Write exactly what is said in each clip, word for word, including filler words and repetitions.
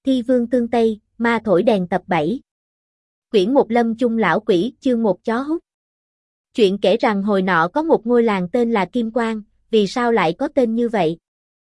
Thi Vương Tương Tây, Ma Thổi Đèn tập bảy. Quyển một Lâm Chung Lão Quỷ, chương một Chó Hút. Chuyện kể rằng hồi nọ có một ngôi làng tên là Kim Quan, vì sao lại có tên như vậy?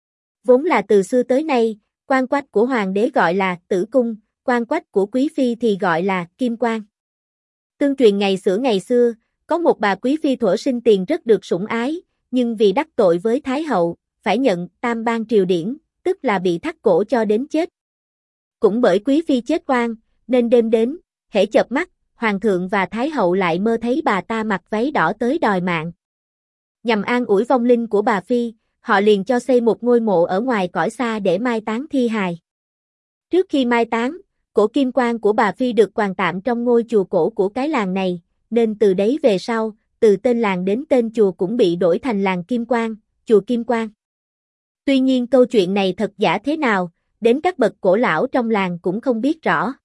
Vốn là từ xưa tới nay, quan quách của hoàng đế gọi là Tử Cung, quan quách của quý phi thì gọi là Kim Quan. Tương truyền ngày xưa ngày xưa, có một bà quý phi thuở sinh tiền rất được sủng ái, nhưng vì đắc tội với Thái hậu, phải nhận tam ban triều điển, tức là bị thắt cổ cho đến chết. Cũng bởi quý phi chết oan, nên đêm đến, hễ chợp mắt, hoàng thượng và thái hậu lại mơ thấy bà ta mặc váy đỏ tới đòi mạng. Nhằm an ủi vong linh của bà phi, họ liền cho xây một ngôi mộ ở ngoài cõi xa để mai táng thi hài. Trước khi mai táng, cổ kim quan của bà phi được quàng tạm trong ngôi chùa cổ của cái làng này, nên từ đấy về sau, từ tên làng đến tên chùa cũng bị đổi thành làng Kim Quan, chùa Kim Quan. Tuy nhiên câu chuyện này thật giả thế nào, đến các bậc cổ lão trong làng cũng không biết rõ.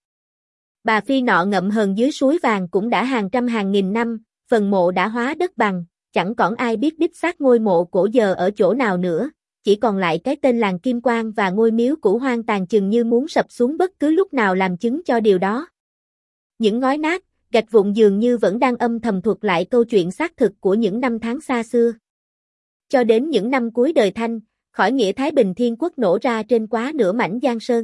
Bà phi nọ ngậm hờn dưới suối vàng cũng đã hàng trăm hàng nghìn năm, phần mộ đã hóa đất bằng, chẳng còn ai biết đích xác ngôi mộ cổ giờ ở chỗ nào nữa, chỉ còn lại cái tên làng Kim Quan và ngôi miếu cũ hoang tàn chừng như muốn sập xuống bất cứ lúc nào làm chứng cho điều đó. Những ngói nát, gạch vụn dường như vẫn đang âm thầm thuật lại câu chuyện xác thực của những năm tháng xa xưa. Cho đến những năm cuối đời Thanh, khỏi nghĩa Thái Bình Thiên Quốc nổ ra trên quá nửa mảnh Giang Sơn.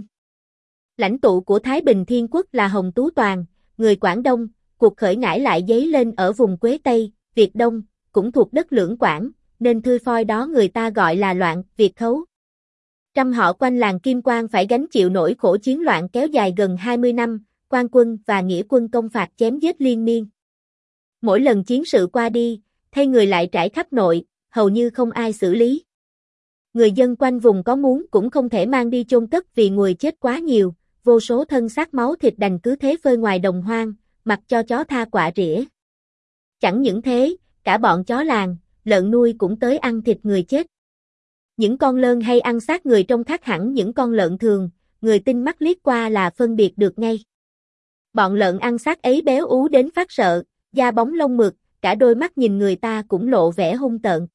Lãnh tụ của Thái Bình Thiên Quốc là Hồng Tú Toàn, người Quảng Đông, cuộc khởi nghĩa lại dấy lên ở vùng Quế Tây, Việt Đông, cũng thuộc đất Lưỡng Quảng, nên thư phoi đó người ta gọi là loạn Việt Khấu. Trăm họ quanh làng Kim Quan phải gánh chịu nỗi khổ chiến loạn kéo dài gần hai mươi năm, quan quân và nghĩa quân công phạt chém giết liên miên. Mỗi lần chiến sự qua đi, thay người lại trải khắp nội, hầu như không ai xử lý. Người dân quanh vùng có muốn cũng không thể mang đi chôn cất vì người chết quá nhiều, vô số thân xác máu thịt đành cứ thế phơi ngoài đồng hoang, mặc cho chó tha quả rỉa. Chẳng những thế, cả bọn chó làng, lợn nuôi cũng tới ăn thịt người chết. Những con lợn hay ăn xác người trông khác hẳn những con lợn thường, người tinh mắt liếc qua là phân biệt được ngay. Bọn lợn ăn xác ấy béo ú đến phát sợ, da bóng lông mượt, cả đôi mắt nhìn người ta cũng lộ vẻ hung tợn.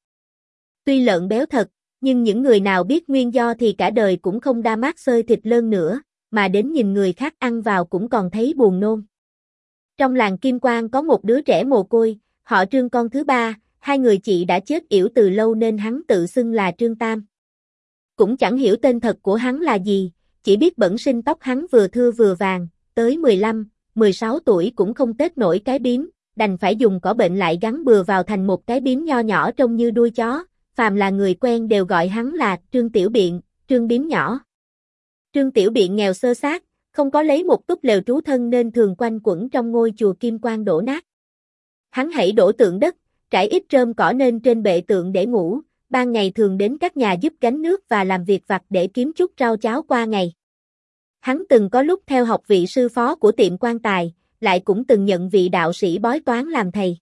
Tuy lợn béo thật, nhưng những người nào biết nguyên do thì cả đời cũng không đa mát xơi thịt lợn nữa, mà đến nhìn người khác ăn vào cũng còn thấy buồn nôn. Trong làng Kim Quan có một đứa trẻ mồ côi, họ Trương con thứ ba, hai người chị đã chết yểu từ lâu nên hắn tự xưng là Trương Tam. Cũng chẳng hiểu tên thật của hắn là gì, chỉ biết bẩm sinh tóc hắn vừa thưa vừa vàng, tới mười lăm, mười sáu tuổi cũng không tết nổi cái bím, đành phải dùng cỏ bệnh lại gắn bừa vào thành một cái bím nho nhỏ trông như đuôi chó, phàm là người quen đều gọi hắn là Trương Tiểu Biện, Trương Bím Nhỏ. Trương Tiểu Biện nghèo sơ xác, không có lấy một túp lều trú thân nên thường quanh quẩn trong ngôi chùa Kim Quan đổ nát. Hắn hãy đổ tượng đất, trải ít rơm cỏ nên trên bệ tượng để ngủ, ban ngày thường đến các nhà giúp gánh nước và làm việc vặt để kiếm chút rau cháo qua ngày. Hắn từng có lúc theo học vị sư phó của tiệm quan tài, lại cũng từng nhận vị đạo sĩ bói toán làm thầy.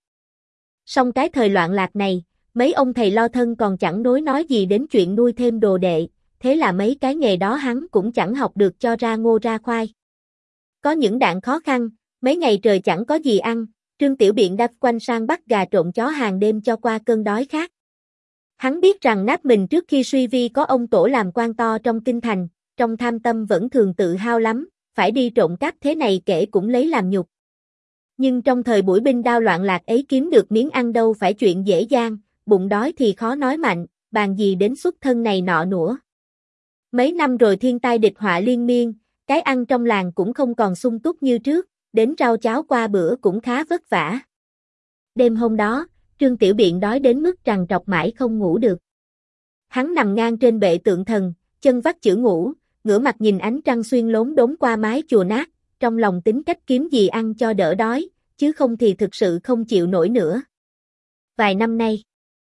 Song cái thời loạn lạc này, mấy ông thầy lo thân còn chẳng đối nói gì đến chuyện nuôi thêm đồ đệ, thế là mấy cái nghề đó hắn cũng chẳng học được cho ra ngô ra khoai. Có những đạn khó khăn, mấy ngày trời chẳng có gì ăn, Trương Tiểu Biện đáp quanh sang bắt gà trộn chó hàng đêm cho qua cơn đói khát. Hắn biết rằng nát mình trước khi suy vi có ông tổ làm quan to trong kinh thành, trong tham tâm vẫn thường tự hao lắm, phải đi trộn cắp thế này kể cũng lấy làm nhục. Nhưng trong thời buổi binh đao loạn lạc ấy kiếm được miếng ăn đâu phải chuyện dễ dàng, bụng đói thì khó nói mạnh, bàn gì đến xuất thân này nọ nữa. Mấy năm rồi thiên tai địch họa liên miên, cái ăn trong làng cũng không còn sung túc như trước, đến rau cháo qua bữa cũng khá vất vả. Đêm hôm đó, Trương Tiểu Biện đói đến mức trằn trọc mãi không ngủ được. Hắn nằm ngang trên bệ tượng thần, chân vắt chữ ngủ, ngửa mặt nhìn ánh trăng xuyên lốn đốn qua mái chùa nát, trong lòng tính cách kiếm gì ăn cho đỡ đói, chứ không thì thực sự không chịu nổi nữa. Vài năm nay,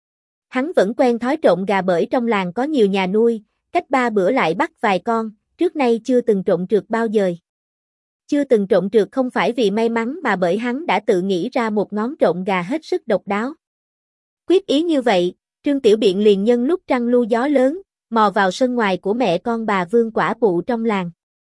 hắn vẫn quen thói trộn gà bởi trong làng có nhiều nhà nuôi, cách ba bữa lại bắt vài con, trước nay chưa từng trộn trượt bao giờ. Chưa từng trộn trượt không phải vì may mắn mà bởi hắn đã tự nghĩ ra một ngón trộn gà hết sức độc đáo. Quyết ý như vậy, Trương Tiểu Biện liền nhân lúc trăng lu gió lớn, mò vào sân ngoài của mẹ con bà Vương quả phụ trong làng.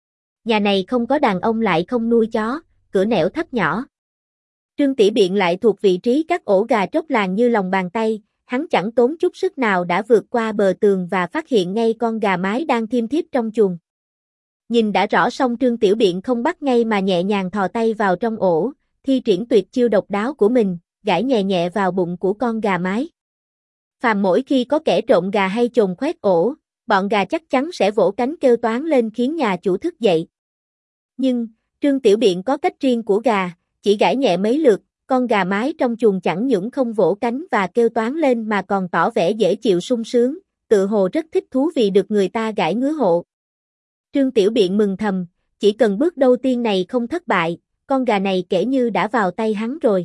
Nhà này không có đàn ông lại không nuôi chó, cửa nẻo thấp nhỏ. Trương Tiểu Biện lại thuộc vị trí các ổ gà trốc làng như lòng bàn tay, hắn chẳng tốn chút sức nào đã vượt qua bờ tường và phát hiện ngay con gà mái đang thiêm thiếp trong chuồng. Nhìn đã rõ xong Trương Tiểu Biện không bắt ngay mà nhẹ nhàng thò tay vào trong ổ, thi triển tuyệt chiêu độc đáo của mình, gãi nhẹ nhẹ vào bụng của con gà mái. Phàm mỗi khi có kẻ trộm gà hay chồn khoét ổ, bọn gà chắc chắn sẽ vỗ cánh kêu toáng lên khiến nhà chủ thức dậy. Nhưng, Trương Tiểu Biện có cách riêng của gà, chỉ gãi nhẹ mấy lượt, con gà mái trong chuồng chẳng những không vỗ cánh và kêu toáng lên mà còn tỏ vẻ dễ chịu sung sướng, tự hồ rất thích thú vì được người ta gãi ngứa hộ. Trương Tiểu Biện mừng thầm, chỉ cần bước đầu tiên này không thất bại, con gà này kể như đã vào tay hắn rồi.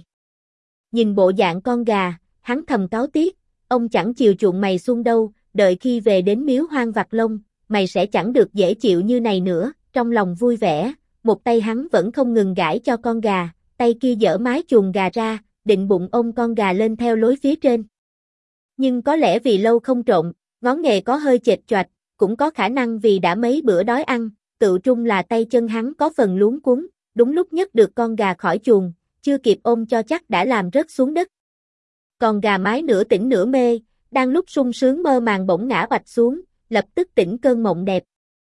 Nhìn bộ dạng con gà, hắn thầm cáu tiếc, ông chẳng chiều chuộng mày xuông đâu, đợi khi về đến miếu hoang vặt lông, mày sẽ chẳng được dễ chịu như này nữa, trong lòng vui vẻ, một tay hắn vẫn không ngừng gãi cho con gà, tay kia giở mái chuồng gà ra, định bụng ôm con gà lên theo lối phía trên. Nhưng có lẽ vì lâu không trộn, ngón nghề có hơi chệch choạch, cũng có khả năng vì đã mấy bữa đói ăn, tự trung là tay chân hắn có phần luống cuống, đúng lúc nhấc được con gà khỏi chuồng, chưa kịp ôm cho chắc đã làm rớt xuống đất. Còn gà mái nửa tỉnh nửa mê, đang lúc sung sướng mơ màng bỗng ngã bạch xuống, lập tức tỉnh cơn mộng đẹp.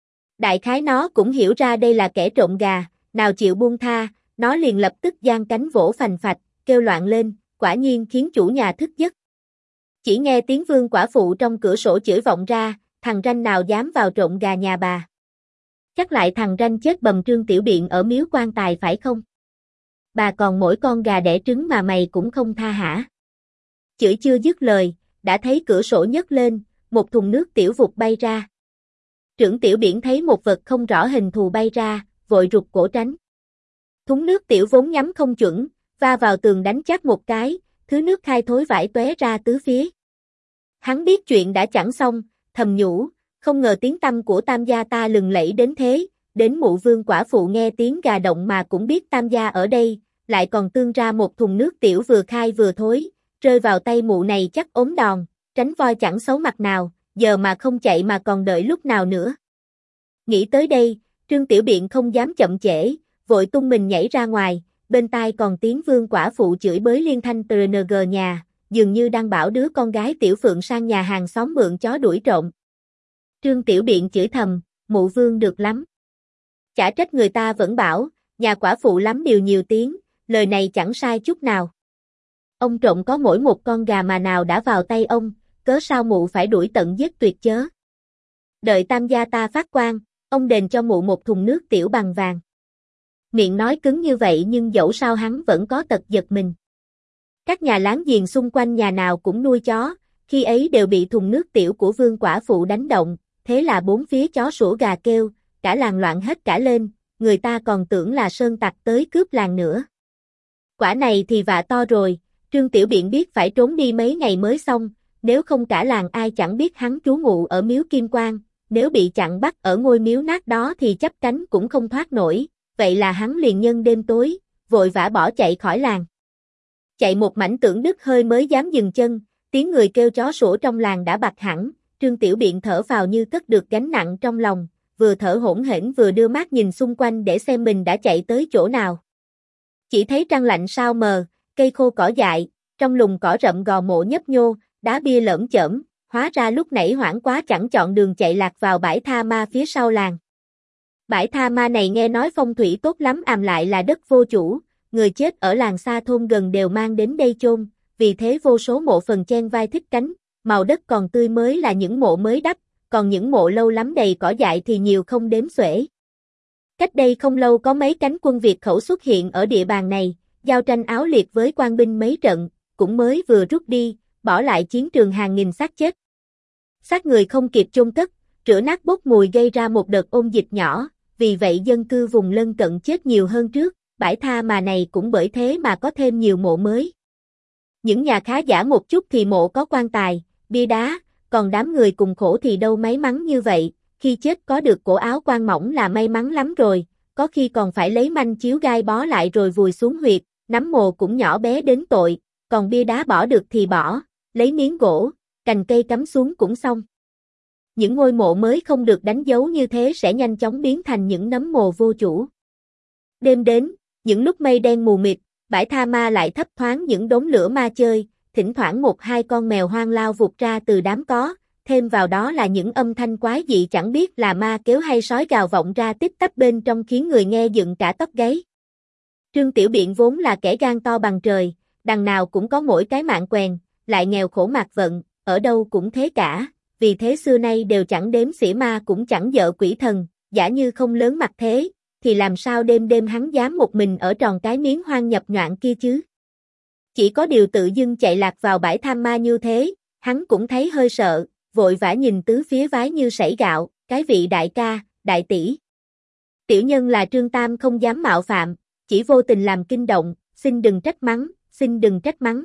Đại khái nó cũng hiểu ra đây là kẻ trộm gà, nào chịu buông tha, nó liền lập tức giang cánh vỗ phành phạch, kêu loạn lên, quả nhiên khiến chủ nhà thức giấc. Chỉ nghe tiếng Vương quả phụ trong cửa sổ chửi vọng ra, thằng ranh nào dám vào trộm gà nhà bà. Chắc lại thằng ranh chết bầm Trương Tiểu Biện ở miếu quan tài phải không? Bà còn mỗi con gà đẻ trứng mà mày cũng không tha hả? Chửi chưa dứt lời, đã thấy cửa sổ nhấc lên, một thùng nước tiểu vụt bay ra. Trương Tiểu Biện thấy một vật không rõ hình thù bay ra, vội rụt cổ tránh. Thúng nước tiểu vốn nhắm không chuẩn, va vào tường đánh chát một cái, thứ nước khai thối vãi tóe ra tứ phía. Hắn biết chuyện đã chẳng xong, thầm nhủ, không ngờ tiếng tăm của Tam gia ta lừng lẫy đến thế, đến mụ Vương quả phụ nghe tiếng gà động mà cũng biết Tam gia ở đây, lại còn tương ra một thùng nước tiểu vừa khai vừa thối, rơi vào tay mụ này chắc ốm đòn, tránh voi chẳng xấu mặt nào, giờ mà không chạy mà còn đợi lúc nào nữa. Nghĩ tới đây, Trương Tiểu Biện không dám chậm trễ, vội tung mình nhảy ra ngoài, bên tai còn tiếng Vương quả phụ chửi bới liên thanh tê en giê nhà, dường như đang bảo đứa con gái Tiểu Phượng sang nhà hàng xóm mượn chó đuổi trộm. Trương Tiểu Biện chửi thầm, mụ Vương được lắm. Chả trách người ta vẫn bảo, nhà quả phụ lắm điều nhiều tiếng, lời này chẳng sai chút nào. Ông trộm có mỗi một con gà mà nào đã vào tay ông, cớ sao mụ phải đuổi tận giết tuyệt chớ. Đợi Tam gia ta phát quan, ông đền cho mụ một thùng nước tiểu bằng vàng. Miệng nói cứng như vậy nhưng dẫu sao hắn vẫn có tật giật mình. Các nhà láng giềng xung quanh nhà nào cũng nuôi chó, khi ấy đều bị thùng nước tiểu của Vương quả phụ đánh động, thế là bốn phía chó sủa gà kêu, cả làng loạn hết cả lên, người ta còn tưởng là sơn tặc tới cướp làng nữa. Quả này thì vạ to rồi, Trương Tiểu Biện biết phải trốn đi mấy ngày mới xong, nếu không cả làng ai chẳng biết hắn trú ngụ ở miếu Kim Quan, nếu bị chặn bắt ở ngôi miếu nát đó thì chắp cánh cũng không thoát nổi, vậy là hắn liền nhân đêm tối, vội vã bỏ chạy khỏi làng. Chạy một mảnh tưởng đứt hơi mới dám dừng chân, tiếng người kêu chó sủa trong làng đã bặt hẳn, Trương Tiểu Biện thở phào như cất được gánh nặng trong lòng, vừa thở hổn hển vừa đưa mắt nhìn xung quanh để xem mình đã chạy tới chỗ nào. Chỉ thấy trăng lạnh sao mờ, cây khô cỏ dại, trong lùm cỏ rậm gò mộ nhấp nhô, đá bia lởm chởm, hóa ra lúc nãy hoảng quá chẳng chọn đường chạy lạc vào bãi tha ma phía sau làng. Bãi tha ma này nghe nói phong thủy tốt lắm, àm lại là đất vô chủ, người chết ở làng xa thôn gần đều mang đến đây chôn, vì thế vô số mộ phần chen vai thích cánh, màu đất còn tươi mới là những mộ mới đắp, còn những mộ lâu lắm đầy cỏ dại thì nhiều không đếm xuể. Cách đây không lâu có mấy cánh quân Việt khẩu xuất hiện ở địa bàn này, giao tranh áo liệt với quan binh mấy trận, cũng mới vừa rút đi, bỏ lại chiến trường hàng nghìn xác chết. Xác người không kịp chôn cất, rửa nát bốc mùi gây ra một đợt ôn dịch nhỏ, vì vậy dân cư vùng lân cận chết nhiều hơn trước, bãi tha mà này cũng bởi thế mà có thêm nhiều mộ mới. Những nhà khá giả một chút thì mộ có quan tài, bia đá, còn đám người cùng khổ thì đâu may mắn như vậy, khi chết có được cổ áo quan mỏng là may mắn lắm rồi, có khi còn phải lấy manh chiếu gai bó lại rồi vùi xuống huyệt, nắm mồ cũng nhỏ bé đến tội, còn bia đá bỏ được thì bỏ, lấy miếng gỗ, cành cây cắm xuống cũng xong. Những ngôi mộ mới không được đánh dấu như thế sẽ nhanh chóng biến thành những nấm mồ vô chủ. Đêm đến, những lúc mây đen mù mịt, bãi tha ma lại thấp thoáng những đống lửa ma chơi, thỉnh thoảng một hai con mèo hoang lao vụt ra từ đám có, thêm vào đó là những âm thanh quái dị chẳng biết là ma kéo hay sói gào vọng ra tít tắp bên trong khiến người nghe dựng cả tóc gáy. Trương Tiểu Biện vốn là kẻ gan to bằng trời, đằng nào cũng có mỗi cái mạng quèn, lại nghèo khổ mạt vận, ở đâu cũng thế cả, vì thế xưa nay đều chẳng đếm xỉa ma cũng chẳng dợ quỷ thần, giả như không lớn mặt thế, thì làm sao đêm đêm hắn dám một mình ở tròn cái miếng hoang nhập nhoạng kia chứ. Chỉ có điều tự dưng chạy lạc vào bãi tham ma như thế, hắn cũng thấy hơi sợ, vội vã nhìn tứ phía vái như sảy gạo, cái vị đại ca, đại tỷ. Tiểu nhân là Trương Tam không dám mạo phạm, chỉ vô tình làm kinh động, xin đừng trách mắng, xin đừng trách mắng.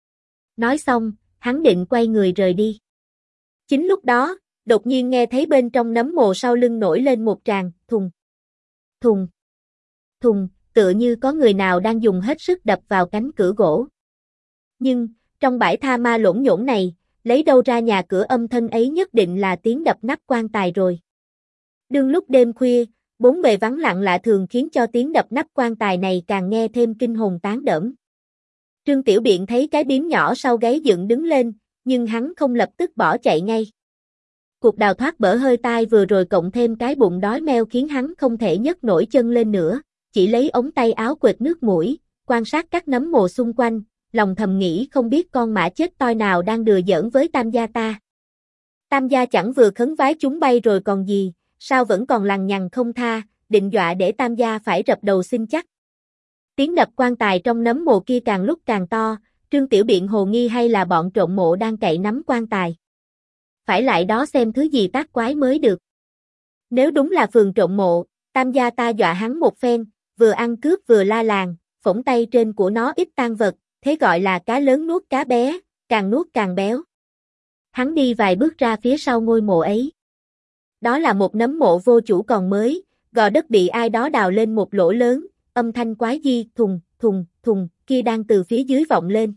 Nói xong, hắn định quay người rời đi. Chính lúc đó, đột nhiên nghe thấy bên trong nấm mồ sau lưng nổi lên một tràng, thùng, thùng, thùng, tựa như có người nào đang dùng hết sức đập vào cánh cửa gỗ. Nhưng, trong bãi tha ma lỗn nhổn này, lấy đâu ra nhà cửa âm thanh ấy nhất định là tiếng đập nắp quan tài rồi. Đương lúc đêm khuya, bốn bề vắng lặng lạ thường khiến cho tiếng đập nắp quan tài này càng nghe thêm kinh hồn tán đỡm. Trương Tiểu Biện thấy cái bím nhỏ sau gáy dựng đứng lên, nhưng hắn không lập tức bỏ chạy ngay. Cuộc đào thoát bở hơi tai vừa rồi cộng thêm cái bụng đói meo khiến hắn không thể nhấc nổi chân lên nữa, chỉ lấy ống tay áo quệt nước mũi, quan sát các nấm mồ xung quanh, lòng thầm nghĩ không biết con mã chết toi nào đang đùa giỡn với Tam gia ta. Tam gia chẳng vừa khấn vái chúng bay rồi còn gì, sao vẫn còn lằng nhằng không tha, định dọa để Tam gia phải rập đầu xin chắc. Tiếng đập quan tài trong nấm mồ kia càng lúc càng to, Trương Tiểu Biện hồ nghi hay là bọn trộm mộ đang cậy nắm quan tài. Phải lại đó xem thứ gì tác quái mới được. Nếu đúng là phường trộm mộ, Tam gia ta dọa hắn một phen, vừa ăn cướp vừa la làng, phỏng tay trên của nó ít tang vật, thế gọi là cá lớn nuốt cá bé, càng nuốt càng béo. Hắn đi vài bước ra phía sau ngôi mộ ấy. Đó là một nấm mộ vô chủ còn mới, gò đất bị ai đó đào lên một lỗ lớn, âm thanh quái di thùng, thùng, thùng, kia đang từ phía dưới vọng lên.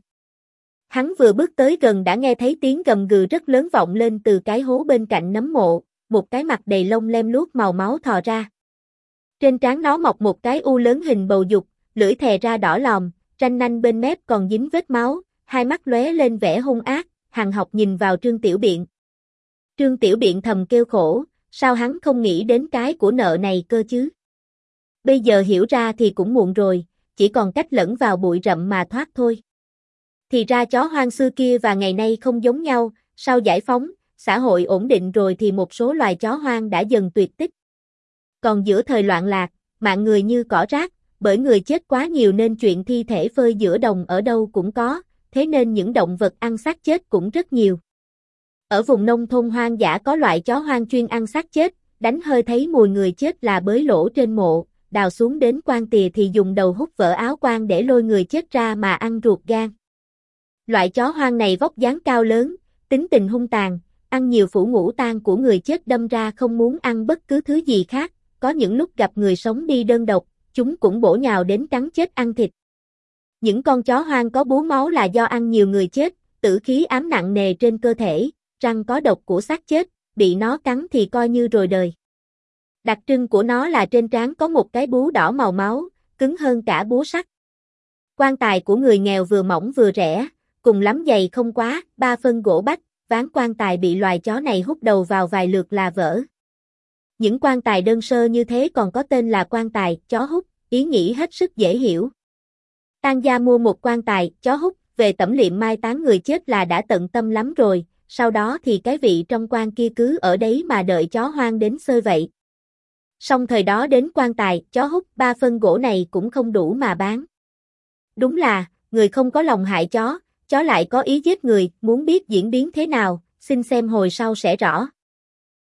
Hắn vừa bước tới gần đã nghe thấy tiếng gầm gừ rất lớn vọng lên từ cái hố bên cạnh nấm mộ, một cái mặt đầy lông lem luốc màu máu thò ra. Trên trán nó mọc một cái u lớn hình bầu dục, lưỡi thè ra đỏ lòm, ranh nanh bên mép còn dính vết máu, hai mắt lóe lên vẻ hung ác, hằn học nhìn vào Trương Tiểu Biện. Trương Tiểu Biện thầm kêu khổ, sao hắn không nghĩ đến cái của nợ này cơ chứ? Bây giờ hiểu ra thì cũng muộn rồi, chỉ còn cách lẫn vào bụi rậm mà thoát thôi. Thì ra chó hoang xưa kia và ngày nay không giống nhau, sau giải phóng, xã hội ổn định rồi thì một số loài chó hoang đã dần tuyệt tích. Còn giữa thời loạn lạc, mạng người như cỏ rác, bởi người chết quá nhiều nên chuyện thi thể phơi giữa đồng ở đâu cũng có, thế nên những động vật ăn xác chết cũng rất nhiều. Ở vùng nông thôn hoang dã có loại chó hoang chuyên ăn xác chết, đánh hơi thấy mùi người chết là bới lỗ trên mộ, đào xuống đến quan tìa thì dùng đầu hút vỡ áo quan để lôi người chết ra mà ăn ruột gan. Loại chó hoang này vóc dáng cao lớn, tính tình hung tàn, ăn nhiều phủ ngũ tang của người chết đâm ra không muốn ăn bất cứ thứ gì khác, có những lúc gặp người sống đi đơn độc, chúng cũng bổ nhào đến cắn chết ăn thịt. Những con chó hoang có bú máu là do ăn nhiều người chết, tử khí ám nặng nề trên cơ thể, răng có độc của xác chết, bị nó cắn thì coi như rồi đời. Đặc trưng của nó là trên trán có một cái bú đỏ màu máu, cứng hơn cả búa sắt. Quan tài của người nghèo vừa mỏng vừa rẻ, cùng lắm dày không quá, ba phân gỗ bách, ván quan tài bị loài chó này hút đầu vào vài lượt là vỡ. Những quan tài đơn sơ như thế còn có tên là quan tài, chó hút, ý nghĩ hết sức dễ hiểu. Tang gia mua một quan tài, chó hút, về tẩm liệm mai táng người chết là đã tận tâm lắm rồi, sau đó thì cái vị trong quan kia cứ ở đấy mà đợi chó hoang đến xơi vậy. Song thời đó đến quan tài, chó hút ba phân gỗ này cũng không đủ mà bán. Đúng là, người không có lòng hại chó, chó lại có ý giết người, muốn biết diễn biến thế nào, xin xem hồi sau sẽ rõ.